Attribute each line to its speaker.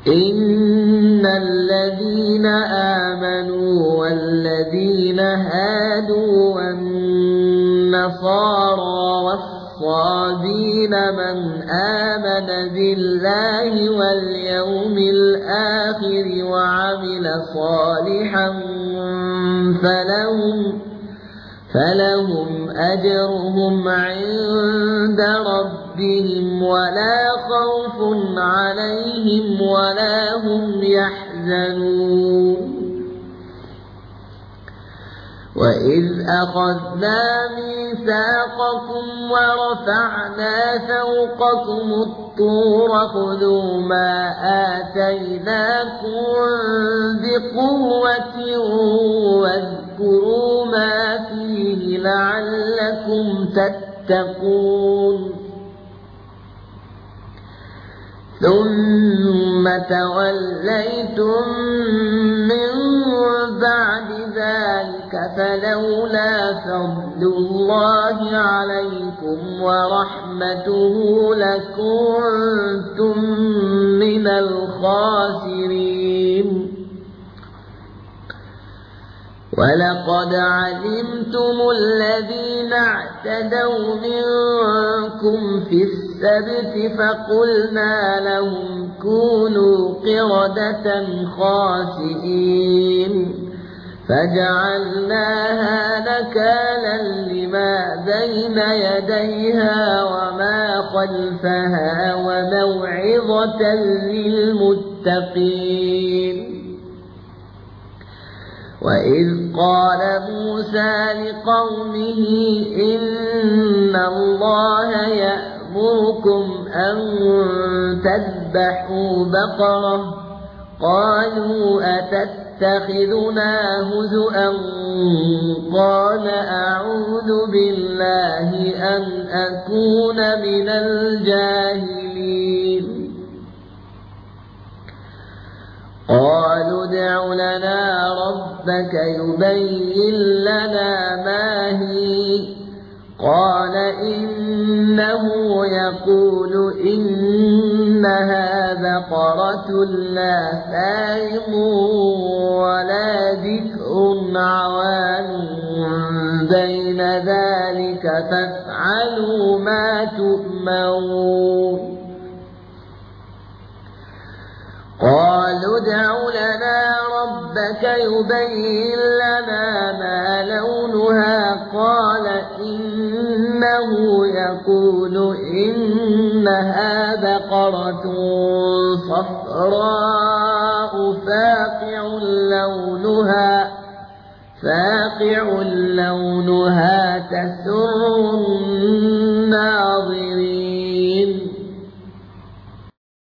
Speaker 1: إن الذين آمنوا والذين هادوا والنصارى والصابين من آمن بالله واليوم الآخر وعمل صالحا فلهم أجرهم عند ربهم ولا خوف عليهم ولا هم يحزنون وإذ أخذنا ميثاقكم ورفعنا فوقكم الطور خذوا ما آتيناكم بقوة واذكروا ما فيه لعلكم تتقون ثم توليتم من بعد ذلك فلولا فضل الله عليكم ورحمته لكنتم من الخاسرين ولقد علمتم الذين اعتدوا منكم في السبت فقلنا لهم كونوا قردة خاسئين فجعلناها نكالا لما بين يديها وما خلفها وموعظة للمتقين وإذ قال موسى لقومه إن الله يأمركم أن تذبحوا بقرة قالوا أتتخذنا هزؤا قال أعوذ بالله أن أكون من الجاهلين قالوا ادع لنا ربك يبين لنا ما هي قال إنه يقول إنها بقرة لا فارض ولا بكر عوان بين ذلك فافعلوا ما تؤمرون قالوا ادع لنا ربك يبين لنا ما لونها قال إنه يقول إنها بقرة صفراء فاقع لونها تسر الناظرين